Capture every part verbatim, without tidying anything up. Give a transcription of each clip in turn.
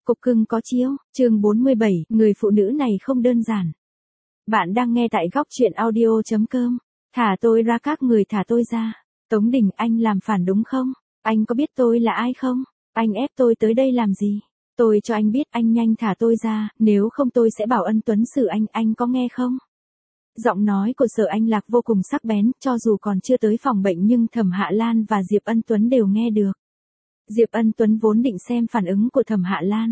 Cục cưng có chiếu, chương bốn mươi bảy, người phụ nữ này không đơn giản. Bạn đang nghe tại góc truyện audio.com. Thả tôi ra các người thả tôi ra. Tống Đình, anh làm phản đúng không? Anh có biết tôi là ai không? Anh ép tôi tới đây làm gì? Tôi cho anh biết anh nhanh thả tôi ra, nếu không tôi sẽ bảo Ân Tuấn xử anh, anh có nghe không? Giọng nói của Sở Anh Lạc vô cùng sắc bén, cho dù còn chưa tới phòng bệnh nhưng Thẩm Hạ Lan và Diệp Ân Tuấn đều nghe được. Diệp Ân Tuấn vốn định xem phản ứng của Thẩm Hạ Lan.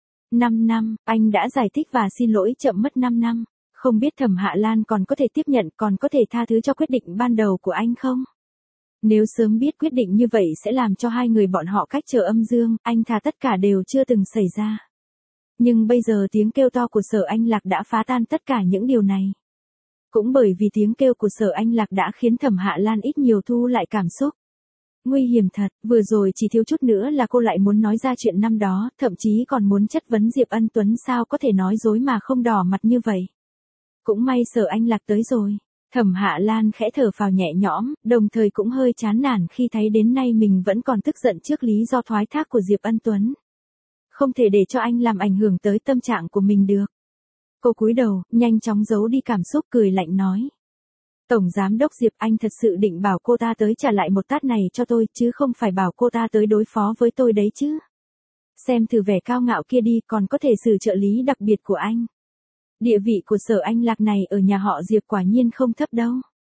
năm năm, anh đã giải thích và xin lỗi chậm mất năm năm. Không biết Thẩm Hạ Lan còn có thể tiếp nhận, còn có thể tha thứ cho quyết định ban đầu của anh không? Nếu sớm biết quyết định như vậy sẽ làm cho hai người bọn họ cách trở âm dương, anh thà tất cả đều chưa từng xảy ra. Nhưng bây giờ tiếng kêu to của Sở Anh Lạc đã phá tan tất cả những điều này. Cũng bởi vì tiếng kêu của Sở Anh Lạc đã khiến Thẩm Hạ Lan ít nhiều thu lại cảm xúc. Nguy hiểm thật, vừa rồi chỉ thiếu chút nữa là cô lại muốn nói ra chuyện năm đó, thậm chí còn muốn chất vấn Diệp Ân Tuấn sao có thể nói dối mà không đỏ mặt như vậy. Cũng may Sở Anh Lạc tới rồi. Thẩm Hạ Lan khẽ thở phào nhẹ nhõm, đồng thời cũng hơi chán nản khi thấy đến nay mình vẫn còn tức giận trước lý do thoái thác của Diệp Ân Tuấn. Không thể để cho anh làm ảnh hưởng tới tâm trạng của mình được. Cô cúi đầu, nhanh chóng giấu đi cảm xúc, cười lạnh nói. Tổng Giám đốc Diệp, anh thật sự định bảo cô ta tới trả lại một tát này cho tôi, chứ không phải bảo cô ta tới đối phó với tôi đấy chứ. Xem thử vẻ cao ngạo kia đi, còn có thể xử trợ lý đặc biệt của anh. Địa vị của Sở Anh Lạc này ở nhà họ Diệp quả nhiên không thấp đâu.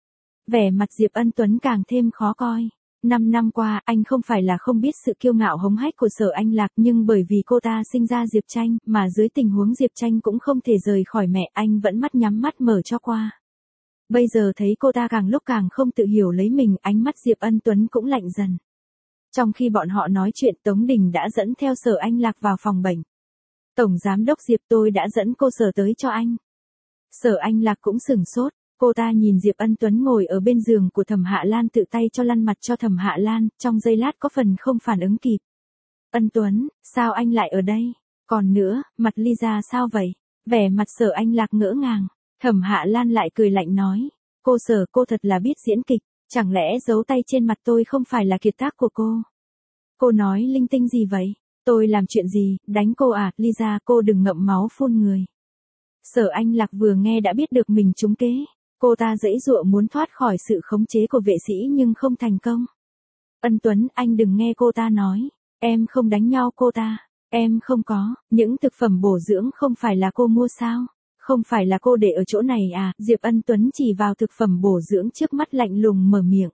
Vẻ mặt Diệp Ân Tuấn càng thêm khó coi. Năm năm qua, anh không phải là không biết sự kiêu ngạo hống hách của Sở Anh Lạc, nhưng bởi vì cô ta sinh ra Diệp Tranh, mà dưới tình huống Diệp Tranh cũng không thể rời khỏi mẹ, anh vẫn mắt nhắm mắt mở cho qua. Bây giờ thấy cô ta càng lúc càng không tự hiểu lấy mình, ánh mắt Diệp Ân Tuấn cũng lạnh dần. Trong khi bọn họ nói chuyện, Tống Đình đã dẫn theo Sở Anh Lạc vào phòng bệnh. Tổng Giám đốc Diệp, tôi đã dẫn cô Sở tới cho anh. Sở Anh Lạc cũng sửng sốt, cô ta nhìn Diệp Ân Tuấn ngồi ở bên giường của Thẩm Hạ Lan tự tay cho lăn mặt cho Thẩm Hạ Lan, trong giây lát có phần không phản ứng kịp. Ân Tuấn, sao anh lại ở đây? Còn nữa, mặt Lisa sao vậy? Vẻ mặt Sở Anh Lạc ngỡ ngàng. Thẩm Hạ Lan lại cười lạnh nói, cô Sở, cô thật là biết diễn kịch, chẳng lẽ giấu tay trên mặt tôi không phải là kiệt tác của cô? Cô nói linh tinh gì vậy? Tôi làm chuyện gì, đánh cô à? Lisa, cô đừng ngậm máu phun người. Sở Anh Lạc vừa nghe đã biết được mình trúng kế, cô ta giãy giụa muốn thoát khỏi sự khống chế của vệ sĩ nhưng không thành công. Ân Tuấn, anh đừng nghe cô ta nói, em không đánh nhau cô ta, em không có, những thực phẩm bổ dưỡng không phải là cô mua sao? Không phải là cô để ở chỗ này à? Diệp Ân Tuấn chỉ vào thực phẩm bổ dưỡng trước mắt lạnh lùng mở miệng.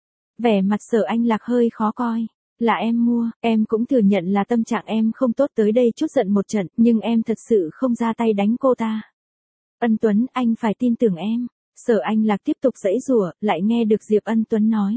Vẻ mặt Sở Anh Lạc hơi khó coi. Là em mua, em cũng thừa nhận là tâm trạng em không tốt, tới đây chút giận một trận, nhưng em thật sự không ra tay đánh cô ta. Ân Tuấn, anh phải tin tưởng em. Sở Anh Lạc tiếp tục giãy giụa, lại nghe được Diệp Ân Tuấn nói.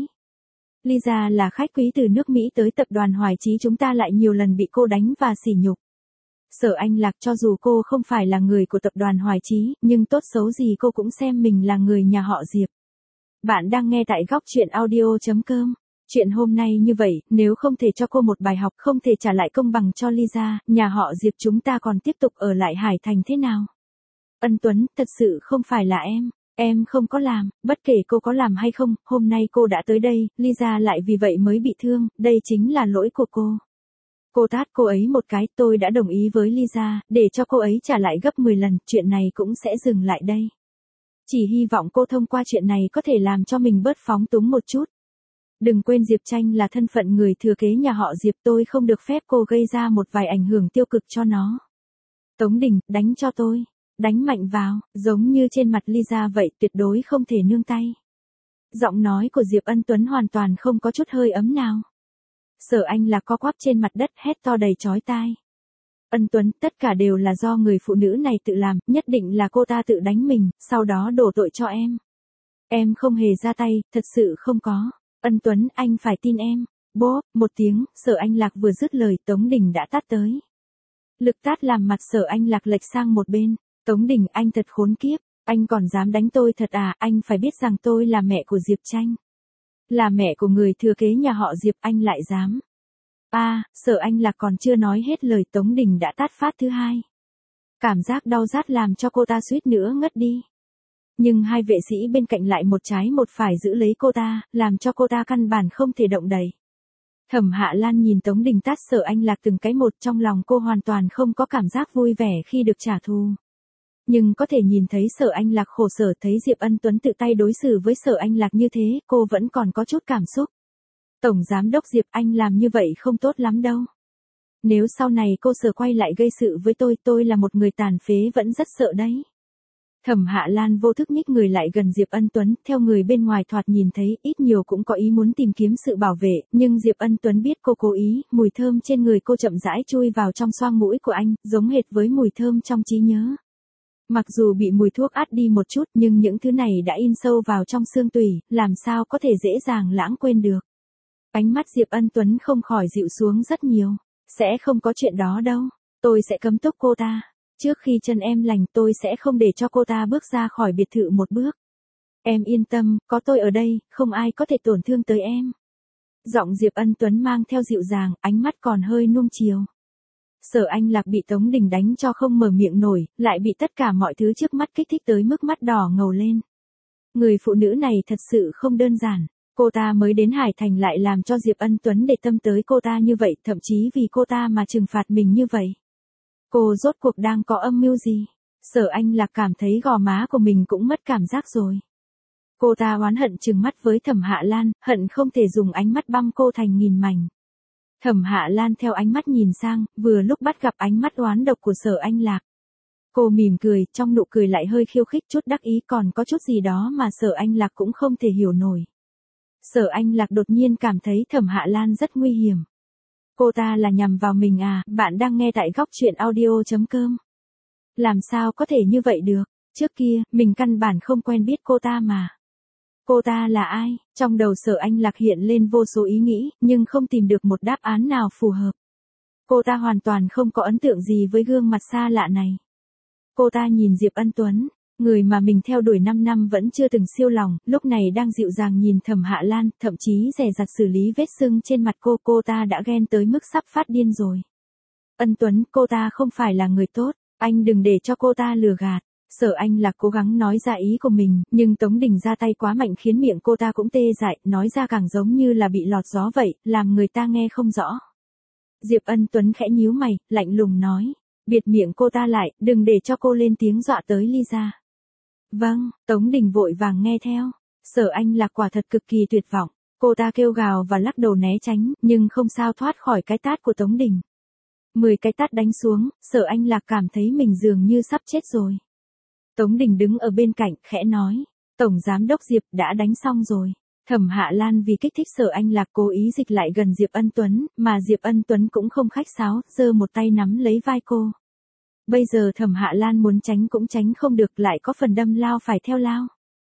Lisa là khách quý từ nước Mỹ tới tập đoàn Hoài Chí, chúng ta lại nhiều lần bị cô đánh và sỉ nhục. Sở Anh Lạc, cho dù cô không phải là người của tập đoàn Hoài Chí, nhưng tốt xấu gì cô cũng xem mình là người nhà họ Diệp. Bạn đang nghe tại góc truyện audio.com. Chuyện hôm nay như vậy, nếu không thể cho cô một bài học, không thể trả lại công bằng cho Lisa, nhà họ Diệp chúng ta còn tiếp tục ở lại Hải Thành thế nào? Ân Tuấn, thật sự không phải là em, em không có làm, bất kể cô có làm hay không, hôm nay cô đã tới đây, Lisa lại vì vậy mới bị thương, đây chính là lỗi của cô. Cô tát cô ấy một cái, tôi đã đồng ý với Lisa, để cho cô ấy trả lại gấp mười lần, chuyện này cũng sẽ dừng lại đây. Chỉ hy vọng cô thông qua chuyện này có thể làm cho mình bớt phóng túng một chút. Đừng quên Diệp Tranh là thân phận người thừa kế nhà họ Diệp, tôi không được phép cô gây ra một vài ảnh hưởng tiêu cực cho nó. Tống Đình, đánh cho tôi, đánh mạnh vào, giống như trên mặt Lisa vậy, tuyệt đối không thể nương tay. Giọng nói của Diệp Ân Tuấn hoàn toàn không có chút hơi ấm nào. Sở Anh Lạc co quắp trên mặt đất hét to đầy chói tai. Ân Tuấn, tất cả đều là do người phụ nữ này tự làm, nhất định là cô ta tự đánh mình, sau đó đổ tội cho em. Em không hề ra tay, thật sự không có. Ân Tuấn, anh phải tin em. Bốp, một tiếng, Sở Anh Lạc vừa dứt lời, Tống Đình đã tát tới. Lực tát làm mặt Sở Anh Lạc lệch sang một bên. Tống Đình, anh thật khốn kiếp, anh còn dám đánh tôi thật à? Anh phải biết rằng tôi là mẹ của Diệp Tranh. Là mẹ của người thừa kế nhà họ Diệp, anh lại dám. A, à, Sở Anh Lạc còn chưa nói hết lời, Tống Đình đã tát phát thứ hai. Cảm giác đau rát làm cho cô ta suýt nữa ngất đi. Nhưng hai vệ sĩ bên cạnh lại một trái một phải giữ lấy cô ta, làm cho cô ta căn bản không thể động đậy. Thẩm Hạ Lan nhìn Tống Đình tát Sở Anh Lạc từng cái một, trong lòng cô hoàn toàn không có cảm giác vui vẻ khi được trả thù. Nhưng có thể nhìn thấy Sở Anh Lạc khổ sở, thấy Diệp Ân Tuấn tự tay đối xử với Sở Anh Lạc như thế, cô vẫn còn có chút cảm xúc. Tổng giám đốc Diệp, anh làm như vậy không tốt lắm đâu. Nếu sau này cô Sở quay lại gây sự với tôi, tôi là một người tàn phế vẫn rất sợ đấy. Thẩm Hạ Lan vô thức nhích người lại gần Diệp Ân Tuấn, theo người bên ngoài thoạt nhìn thấy ít nhiều cũng có ý muốn tìm kiếm sự bảo vệ, nhưng Diệp Ân Tuấn biết cô cố ý, mùi thơm trên người cô chậm rãi chui vào trong xoang mũi của anh, giống hệt với mùi thơm trong trí nhớ. Mặc dù bị mùi thuốc át đi một chút, nhưng những thứ này đã in sâu vào trong xương tủy, làm sao có thể dễ dàng lãng quên được. Ánh mắt Diệp Ân Tuấn không khỏi dịu xuống rất nhiều. Sẽ không có chuyện đó đâu. Tôi sẽ cấm túc cô ta. Trước khi chân em lành, tôi sẽ không để cho cô ta bước ra khỏi biệt thự một bước. Em yên tâm, có tôi ở đây, không ai có thể tổn thương tới em. Giọng Diệp Ân Tuấn mang theo dịu dàng, ánh mắt còn hơi nuông chiều. Sở Anh Lạc bị Tống Đình đánh cho không mở miệng nổi, lại bị tất cả mọi thứ trước mắt kích thích tới mức mắt đỏ ngầu lên. Người phụ nữ này thật sự không đơn giản. Cô ta mới đến Hải Thành lại làm cho Diệp Ân Tuấn để tâm tới cô ta như vậy, thậm chí vì cô ta mà trừng phạt mình như vậy. Cô rốt cuộc đang có âm mưu gì? Sở Anh Lạc cảm thấy gò má của mình cũng mất cảm giác rồi. Cô ta oán hận trừng mắt với Thẩm Hạ Lan, hận không thể dùng ánh mắt băm cô thành nghìn mảnh. Thẩm Hạ Lan theo ánh mắt nhìn sang, vừa lúc bắt gặp ánh mắt oán độc của Sở Anh Lạc. Cô mỉm cười, trong nụ cười lại hơi khiêu khích, chút đắc ý, còn có chút gì đó mà Sở Anh Lạc cũng không thể hiểu nổi. Sở Anh Lạc đột nhiên cảm thấy Thẩm Hạ Lan rất nguy hiểm. Cô ta là nhằm vào mình à? Bạn đang nghe tại góc truyện audio chấm com. Làm sao có thể như vậy được? Trước kia, mình căn bản không quen biết cô ta mà. Cô ta là ai? Trong đầu Sở Anh Lạc hiện lên vô số ý nghĩ, nhưng không tìm được một đáp án nào phù hợp. Cô ta hoàn toàn không có ấn tượng gì với gương mặt xa lạ này. Cô ta nhìn Diệp Ân Tuấn, người mà mình theo đuổi năm năm vẫn chưa từng siêu lòng, lúc này đang dịu dàng nhìn Thẩm Hạ Lan, thậm chí dè dặt xử lý vết sưng trên mặt cô, cô ta đã ghen tới mức sắp phát điên rồi. Ân Tuấn, cô ta không phải là người tốt, anh đừng để cho cô ta lừa gạt. Sở Anh Lạc cố gắng nói ra ý của mình, nhưng Tống Đình ra tay quá mạnh khiến miệng cô ta cũng tê dại, nói ra càng giống như là bị lọt gió vậy, làm người ta nghe không rõ. Diệp Ân Tuấn khẽ nhíu mày, lạnh lùng nói, bịt miệng cô ta lại, đừng để cho cô lên tiếng dọa tới Lisa. Vâng, Tống Đình vội vàng nghe theo. Sở Anh Lạc quả thật cực kỳ tuyệt vọng, cô ta kêu gào và lắc đầu né tránh, nhưng không sao thoát khỏi cái tát của Tống Đình. Mười cái tát đánh xuống, Sở Anh Lạc cảm thấy mình dường như sắp chết rồi. Tống Đình đứng ở bên cạnh, khẽ nói, Tổng Giám đốc Diệp đã đánh xong rồi. Thẩm Hạ Lan vì kích thích Sở Anh Lạc cố ý dịch lại gần Diệp Ân Tuấn, mà Diệp Ân Tuấn cũng không khách sáo, giơ một tay nắm lấy vai cô. Bây giờ Thẩm Hạ Lan muốn tránh cũng tránh không được, lại có phần đâm lao phải theo lao.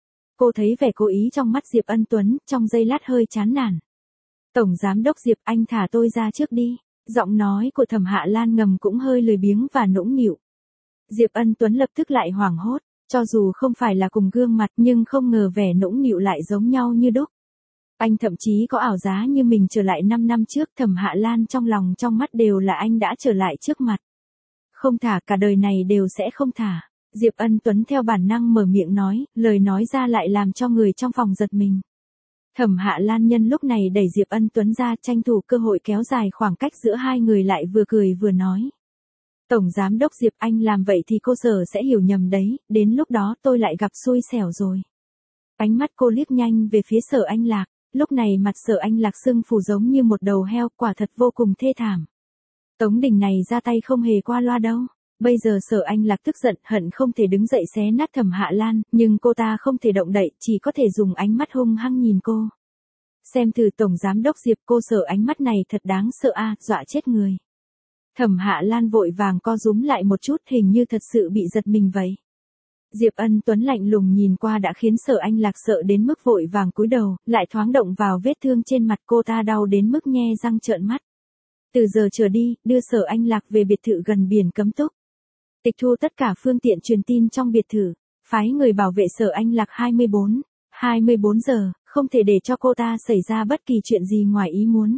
Cô thấy vẻ cố ý trong mắt Diệp Ân Tuấn, trong giây lát hơi chán nản. Tổng Giám đốc Diệp, anh thả tôi ra trước đi. Giọng nói của Thẩm Hạ Lan ngầm cũng hơi lười biếng và nũng nịu. Diệp Ân Tuấn lập tức lại hoảng hốt, cho dù không phải là cùng gương mặt nhưng không ngờ vẻ nũng nịu lại giống nhau như đúc. Anh thậm chí có ảo giá như mình trở lại năm năm trước, Thẩm Hạ Lan trong lòng trong mắt đều là anh đã trở lại trước mặt. Không thả, cả đời này đều sẽ không thả. Diệp Ân Tuấn theo bản năng mở miệng nói, lời nói ra lại làm cho người trong phòng giật mình. Thẩm Hạ Lan nhân lúc này đẩy Diệp Ân Tuấn ra, tranh thủ cơ hội kéo dài khoảng cách giữa hai người, lại vừa cười vừa nói. Tổng Giám đốc Diệp, anh làm vậy thì cô Sở sẽ hiểu nhầm đấy, đến lúc đó tôi lại gặp xui xẻo rồi. Ánh mắt cô liếc nhanh về phía Sở Anh Lạc, lúc này mặt Sở Anh Lạc sưng phù giống như một đầu heo, quả thật vô cùng thê thảm. Tống Đình này ra tay không hề qua loa đâu. Bây giờ Sở Anh Lạc tức giận, hận không thể đứng dậy xé nát Thẩm Hạ Lan, nhưng cô ta không thể động đậy, chỉ có thể dùng ánh mắt hung hăng nhìn cô. Xem thử Tổng Giám đốc Diệp, cô Sở ánh mắt này thật đáng sợ a, à, dọa chết người. Thẩm Hạ Lan vội vàng co rúm lại một chút, hình như thật sự bị giật mình vậy. Diệp Ân Tuấn lạnh lùng nhìn qua đã khiến Sở Anh Lạc sợ đến mức vội vàng cúi đầu, lại thoáng động vào vết thương trên mặt, cô ta đau đến mức nhe răng trợn mắt. Từ giờ trở đi, đưa Sở Anh Lạc về biệt thự gần biển cấm túc. Tịch thu tất cả phương tiện truyền tin trong biệt thự, phái người bảo vệ Sở Anh Lạc hai mươi bốn, hai mươi bốn giờ, không thể để cho cô ta xảy ra bất kỳ chuyện gì ngoài ý muốn.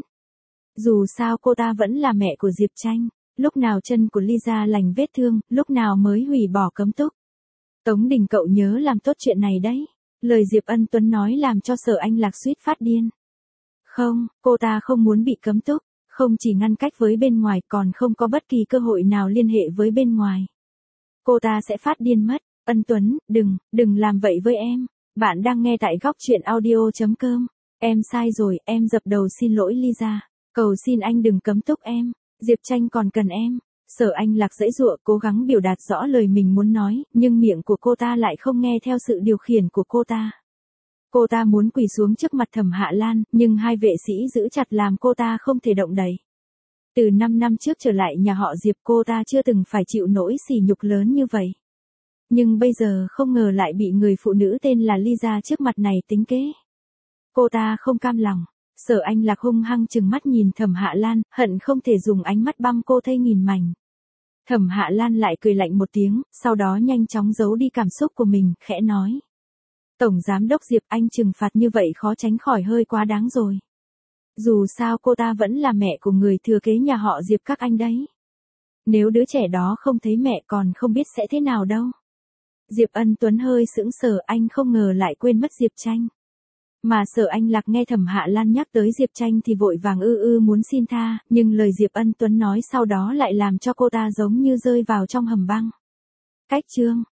Dù sao cô ta vẫn là mẹ của Diệp Tranh, lúc nào chân của Lisa lành vết thương, lúc nào mới hủy bỏ cấm túc. Tống Đình, cậu nhớ làm tốt chuyện này đấy. Lời Diệp Ân Tuấn nói làm cho Sở Anh Lạc suýt phát điên. Không, cô ta không muốn bị cấm túc, không chỉ ngăn cách với bên ngoài còn không có bất kỳ cơ hội nào liên hệ với bên ngoài. Cô ta sẽ phát điên mất. Ân Tuấn, đừng, đừng làm vậy với em. Bạn đang nghe tại góc truyện audio chấm com. Em sai rồi, em dập đầu xin lỗi Lisa. Cầu xin anh đừng cấm túc em. Diệp Tranh còn cần em. Sở Anh Lạc giãy giụa cố gắng biểu đạt rõ lời mình muốn nói, nhưng miệng của cô ta lại không nghe theo sự điều khiển của cô ta. Cô ta muốn quỳ xuống trước mặt Thẩm Hạ Lan, nhưng hai vệ sĩ giữ chặt làm cô ta không thể động đậy. Từ năm năm trước trở lại nhà họ Diệp cô ta chưa từng phải chịu nỗi sỉ nhục lớn như vậy. Nhưng bây giờ không ngờ lại bị người phụ nữ tên là Lisa trước mặt này tính kế. Cô ta không cam lòng. Sở Anh Lạc hung hăng trừng mắt nhìn Thẩm Hạ Lan, hận không thể dùng ánh mắt băm cô thay nghìn mảnh. Thẩm Hạ Lan lại cười lạnh một tiếng, sau đó nhanh chóng giấu đi cảm xúc của mình, khẽ nói. Tổng Giám đốc Diệp, anh trừng phạt như vậy khó tránh khỏi hơi quá đáng rồi. Dù sao cô ta vẫn là mẹ của người thừa kế nhà họ Diệp các anh đấy. Nếu đứa trẻ đó không thấy mẹ còn không biết sẽ thế nào đâu. Diệp Ân Tuấn hơi sững sờ, anh không ngờ lại quên mất Diệp Tranh. Mà Sở Anh Lạc nghe Thẩm Hạ Lan nhắc tới Diệp Tranh thì vội vàng ư ư muốn xin tha, nhưng lời Diệp Ân Tuấn nói sau đó lại làm cho cô ta giống như rơi vào trong hầm băng. Cách chương